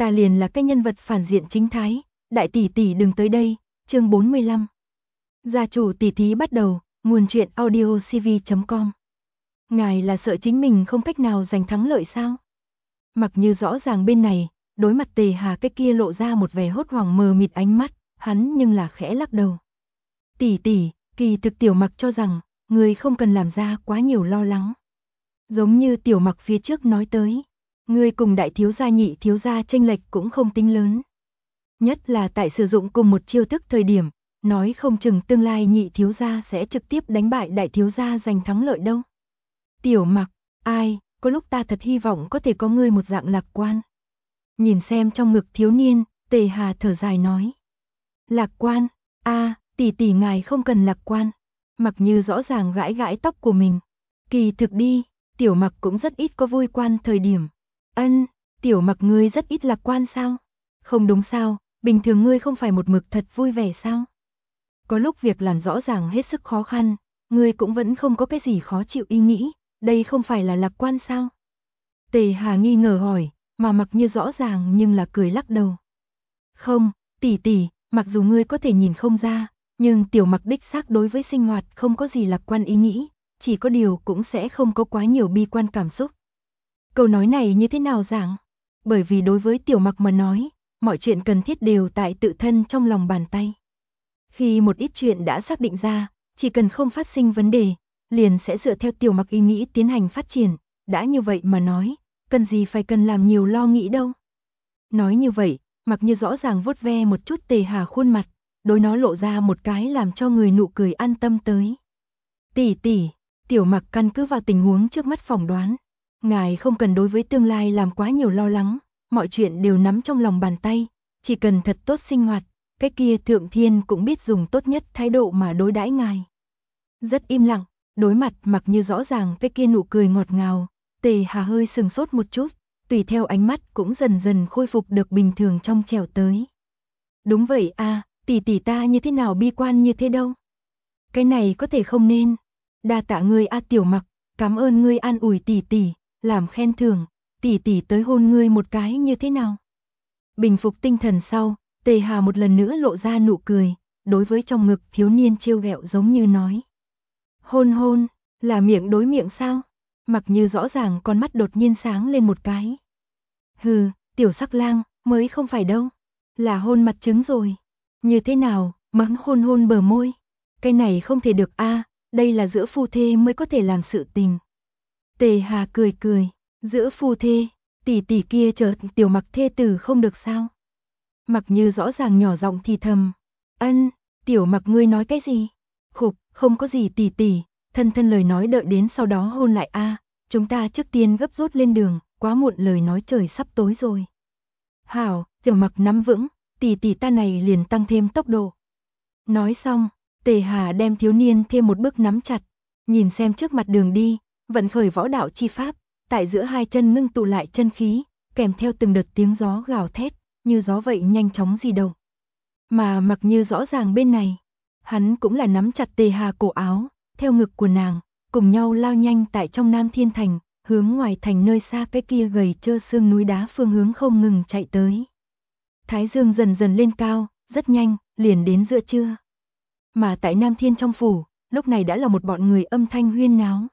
ta liền là cái nhân vật phản diện chính thái, đại tỷ tỷ đừng tới đây. Chương 45. Gia chủ tỷ thí bắt đầu, nguồn truyện audiocv.com. Ngài là sợ chính mình không cách nào giành thắng lợi sao? Mặc Như rõ ràng bên này, đối mặt Tề Hà cái kia lộ ra một vẻ hốt hoảng mờ mịt ánh mắt, hắn nhưng là khẽ lắc đầu. Tỷ tỷ, kỳ thực Tiểu Mặc cho rằng, người không cần làm ra quá nhiều lo lắng. Giống như Tiểu Mặc phía trước nói tới, người cùng đại thiếu gia nhị thiếu gia chênh lệch cũng không tính lớn. Nhất là tại sử dụng cùng một chiêu thức thời điểm, nói không chừng tương lai nhị thiếu gia sẽ trực tiếp đánh bại đại thiếu gia giành thắng lợi đâu. Tiểu Mặc, ai, có lúc ta thật hy vọng có thể có ngươi một dạng lạc quan. Nhìn xem trong ngực thiếu niên, Tề Hà thở dài nói. Lạc quan, tỷ tỷ ngài không cần lạc quan. Mặc Như rõ ràng gãi gãi tóc của mình. Kỳ thực đi, Tiểu Mặc cũng rất ít có vui quan thời điểm. Tiểu Mặc ngươi rất ít lạc quan sao? Không đúng sao, bình thường ngươi không phải một mực thật vui vẻ sao? Có lúc việc làm rõ ràng hết sức khó khăn, ngươi cũng vẫn không có cái gì khó chịu ý nghĩ, đây không phải là lạc quan sao? Tề Hà nghi ngờ hỏi, mà Mặc Như rõ ràng nhưng là cười lắc đầu. Không, tỷ tỷ, mặc dù ngươi có thể nhìn không ra, nhưng Tiểu Mặc đích xác đối với sinh hoạt không có gì lạc quan ý nghĩ, chỉ có điều cũng sẽ không có quá nhiều bi quan cảm xúc. Câu nói này như thế nào giảng? Bởi vì đối với Tiểu Mặc mà nói, mọi chuyện cần thiết đều tại tự thân trong lòng bàn tay. Khi một ít chuyện đã xác định ra, chỉ cần không phát sinh vấn đề, liền sẽ dựa theo Tiểu Mặc ý nghĩ tiến hành phát triển, đã như vậy mà nói, cần gì phải cần làm nhiều lo nghĩ đâu. Nói như vậy, Mặc Như rõ ràng vuốt ve một chút Tề Hà khuôn mặt, đối nó lộ ra một cái làm cho người nụ cười an tâm tới. Tỷ tỷ, Tiểu Mặc căn cứ vào tình huống trước mắt phỏng đoán, ngài không cần đối với tương lai làm quá nhiều lo lắng, mọi chuyện đều nắm trong lòng bàn tay, chỉ cần thật tốt sinh hoạt, cái kia Thượng Thiên cũng biết dùng tốt nhất thái độ mà đối đãi ngài. Rất im lặng, đối mặt Mặc Như rõ ràng cái kia nụ cười ngọt ngào, Tề Hà hơi sừng sốt một chút, tùy theo ánh mắt cũng dần dần khôi phục được bình thường trong trẻo tới. Đúng vậy tỷ tỷ ta như thế nào bi quan như thế đâu. Cái này có thể không nên. Đa tạ ngươi Tiểu Mặc, cảm ơn ngươi an ủi tỷ tỷ, làm khen thưởng, tỷ tỷ tới hôn ngươi một cái như thế nào. Bình phục tinh thần sau, Tề Hà một lần nữa lộ ra nụ cười, đối với trong ngực thiếu niên trêu ghẹo giống như nói. Hôn, là miệng đối miệng sao? Mặc Như rõ ràng con mắt đột nhiên sáng lên một cái. Hừ, tiểu sắc lang, mới không phải đâu. Là hôn mặt trứng rồi. Như thế nào, mắng hôn bờ môi. Cái này không thể được đây là giữa phu thê mới có thể làm sự tình. Tề Hà cười, giữa phu thê, tỷ tỷ kia chợt Tiểu Mặc thê tử không được sao? Mặc Như rõ ràng nhỏ giọng thì thầm. Tiểu Mặc ngươi nói cái gì? Khục, không có gì tỷ tỷ, thân lời nói đợi đến sau đó hôn lại chúng ta trước tiên gấp rút lên đường, quá muộn lời nói trời sắp tối rồi. Hảo, Tiểu Mặc nắm vững, tỷ tỷ ta này liền tăng thêm tốc độ. Nói xong, Tề Hà đem thiếu niên thêm một bước nắm chặt, nhìn xem trước mặt đường đi, vận khởi võ đạo chi pháp, tại giữa hai chân ngưng tụ lại chân khí, kèm theo từng đợt tiếng gió gào thét, như gió vậy nhanh chóng di động. Mà Mặc Như rõ ràng bên này, hắn cũng là nắm chặt Tề Hà cổ áo, theo ngực của nàng, cùng nhau lao nhanh tại trong Nam Thiên Thành, hướng ngoài thành nơi xa cái kia gầy trơ xương núi đá phương hướng không ngừng chạy tới. Thái dương dần dần lên cao, rất nhanh, liền đến giữa trưa. Mà tại Nam Thiên trong phủ, lúc này đã là một bọn người âm thanh huyên náo.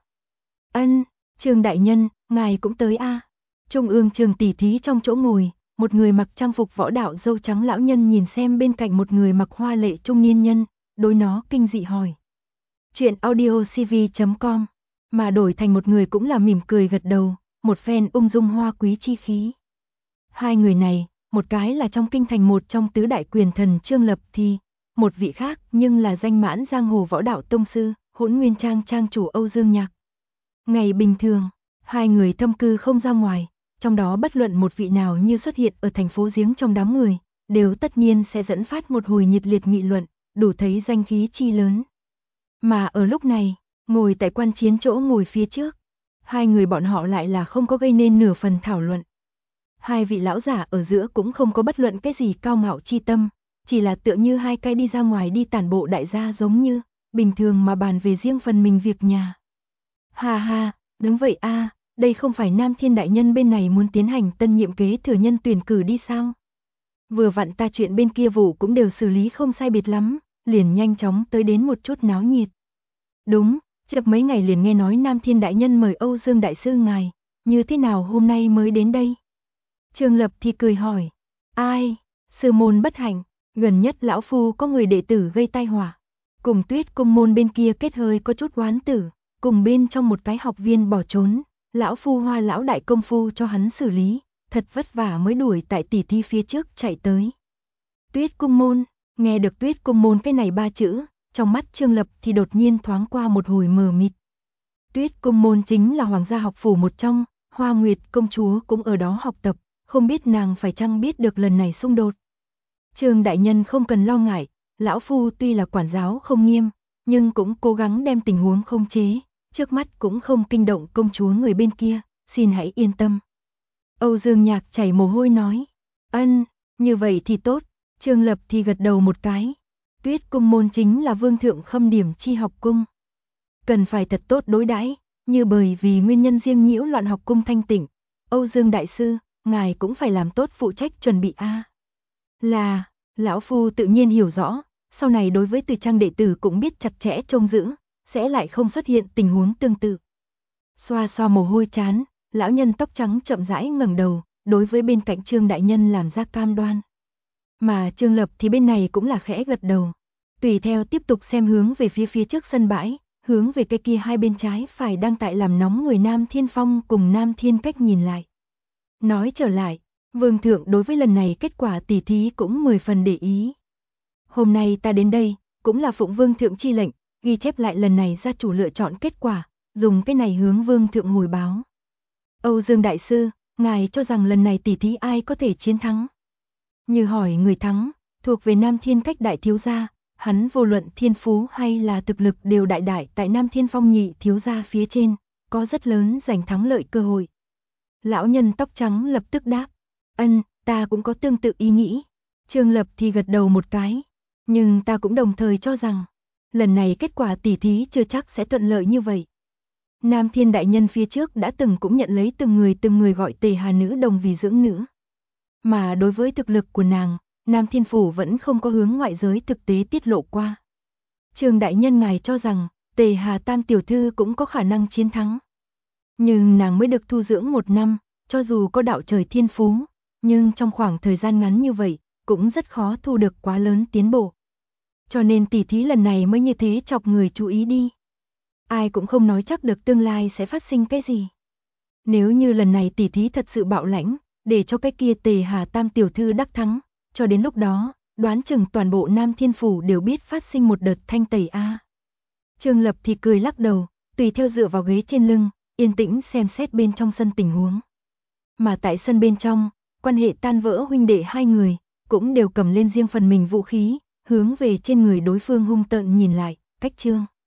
Trương đại nhân, ngài cũng tới Trung ương trường tỷ thí trong chỗ ngồi, một người mặc trang phục võ đạo râu trắng lão nhân nhìn xem bên cạnh một người mặc hoa lệ trung niên nhân, đối nó kinh dị hỏi. Chuyện audiocv.com, mà đổi thành một người cũng là mỉm cười gật đầu, một phen ung dung hoa quý chi khí. Hai người này, một cái là trong kinh thành một trong tứ đại quyền thần Trương Lập Thi, một vị khác nhưng là danh mãn giang hồ võ đạo tông sư, Hỗn Nguyên Trang trang chủ Âu Dương Nhạc. Ngày bình thường, hai người thâm cư không ra ngoài, trong đó bất luận một vị nào như xuất hiện ở thành phố giếng trong đám người, đều tất nhiên sẽ dẫn phát một hồi nhiệt liệt nghị luận, đủ thấy danh khí chi lớn. Mà ở lúc này, ngồi tại quan chiến chỗ ngồi phía trước, hai người bọn họ lại là không có gây nên nửa phần thảo luận. Hai vị lão giả ở giữa cũng không có bất luận cái gì cao ngạo chi tâm, chỉ là tựa như hai cái đi ra ngoài đi tản bộ đại gia giống như, bình thường mà bàn về riêng phần mình việc nhà. Ha ha, đúng vậy đây không phải Nam Thiên đại nhân bên này muốn tiến hành tân nhiệm kế thừa nhân tuyển cử đi sao? Vừa vặn ta chuyện bên kia vụ cũng đều xử lý không sai biệt lắm, liền nhanh chóng tới đến một chút náo nhiệt. Đúng, chập mấy ngày liền nghe nói Nam Thiên đại nhân mời Âu Dương đại sư ngài, như thế nào hôm nay mới đến đây? Trương Lập thì cười hỏi, ai, sư môn bất hạnh, gần nhất lão phu có người đệ tử gây tai họa, cùng Tuyết Cung môn bên kia kết hơi có chút oán tử, cùng bên trong một cái học viên bỏ trốn, lão phu hoa lão đại công phu cho hắn xử lý, thật vất vả mới đuổi tại tỉ thi phía trước chạy tới. Tuyết Cung môn, nghe được Tuyết Cung môn cái này 3 chữ, trong mắt Trương Lập thì đột nhiên thoáng qua một hồi mờ mịt. Tuyết Cung môn chính là hoàng gia học phủ một trong, Hoa Nguyệt công chúa cũng ở đó học tập, không biết nàng phải chăng biết được lần này xung đột. Trương đại nhân không cần lo ngại, lão phu tuy là quản giáo không nghiêm, nhưng cũng cố gắng đem tình huống khống chế, trước mắt cũng không kinh động công chúa người bên kia, xin hãy yên tâm. Âu Dương Nhạc chảy mồ hôi nói, ân, như vậy thì tốt, Trương Lập thì gật đầu một cái. Tuyết Cung môn chính là vương thượng khâm điểm chi học cung. Cần phải thật tốt đối đãi, như bởi vì nguyên nhân riêng nhiễu loạn học cung thanh tịnh. Âu Dương đại sư, ngài cũng phải làm tốt phụ trách chuẩn bị a. Là, lão phu tự nhiên hiểu rõ, sau này đối với Từ Trang đệ tử cũng biết chặt chẽ trông giữ, sẽ lại không xuất hiện tình huống tương tự. Xoa xoa mồ hôi chán, lão nhân tóc trắng chậm rãi ngẩng đầu, đối với bên cạnh Trương đại nhân làm ra cam đoan. Mà Trương Lập thì bên này cũng là khẽ gật đầu, tùy theo tiếp tục xem hướng về phía trước sân bãi, hướng về cái kia hai bên trái phải đang tại làm nóng người Nam Thiên Phong cùng Nam Thiên Cách nhìn lại. Nói trở lại, vương thượng đối với lần này kết quả tỉ thí cũng 10 phần để ý. Hôm nay ta đến đây, cũng là phụng vương thượng chi lệnh, ghi chép lại lần này gia chủ lựa chọn kết quả, dùng cái này hướng vương thượng hồi báo. Âu Dương đại sư, ngài cho rằng lần này tỉ thí ai có thể chiến thắng? Như hỏi người thắng, thuộc về Nam Thiên Cách đại thiếu gia, hắn vô luận thiên phú hay là thực lực đều đại đại tại Nam Thiên Phong nhị thiếu gia phía trên, có rất lớn giành thắng lợi cơ hội. Lão nhân tóc trắng lập tức đáp, ân, ta cũng có tương tự ý nghĩ. Trương Lập thì gật đầu một cái, nhưng ta cũng đồng thời cho rằng, lần này kết quả tỉ thí chưa chắc sẽ thuận lợi như vậy. Nam Thiên đại nhân phía trước đã từng cũng nhận lấy từng người gọi Tề Hà nữ đồng vì dưỡng nữ. Mà đối với thực lực của nàng, Nam Thiên Phủ vẫn không có hướng ngoại giới thực tế tiết lộ qua. Trương đại nhân ngài cho rằng, Tề Hà Tam tiểu thư cũng có khả năng chiến thắng. Nhưng nàng mới được thu dưỡng 1 năm, cho dù có đạo trời thiên phú, nhưng trong khoảng thời gian ngắn như vậy, cũng rất khó thu được quá lớn tiến bộ. Cho nên tỉ thí lần này mới như thế chọc người chú ý đi. Ai cũng không nói chắc được tương lai sẽ phát sinh cái gì. Nếu như lần này tỉ thí thật sự bạo lãnh, để cho cái kia Tề Hà Tam tiểu thư đắc thắng, cho đến lúc đó, đoán chừng toàn bộ Nam Thiên Phủ đều biết phát sinh một đợt thanh tẩy a. Trương Lập thì cười lắc đầu, tùy theo dựa vào ghế trên lưng, yên tĩnh xem xét bên trong sân tình huống. Mà tại sân bên trong, quan hệ tan vỡ huynh đệ hai người, cũng đều cầm lên riêng phần mình vũ khí, hướng về trên người đối phương hung tợn nhìn lại, cách Trương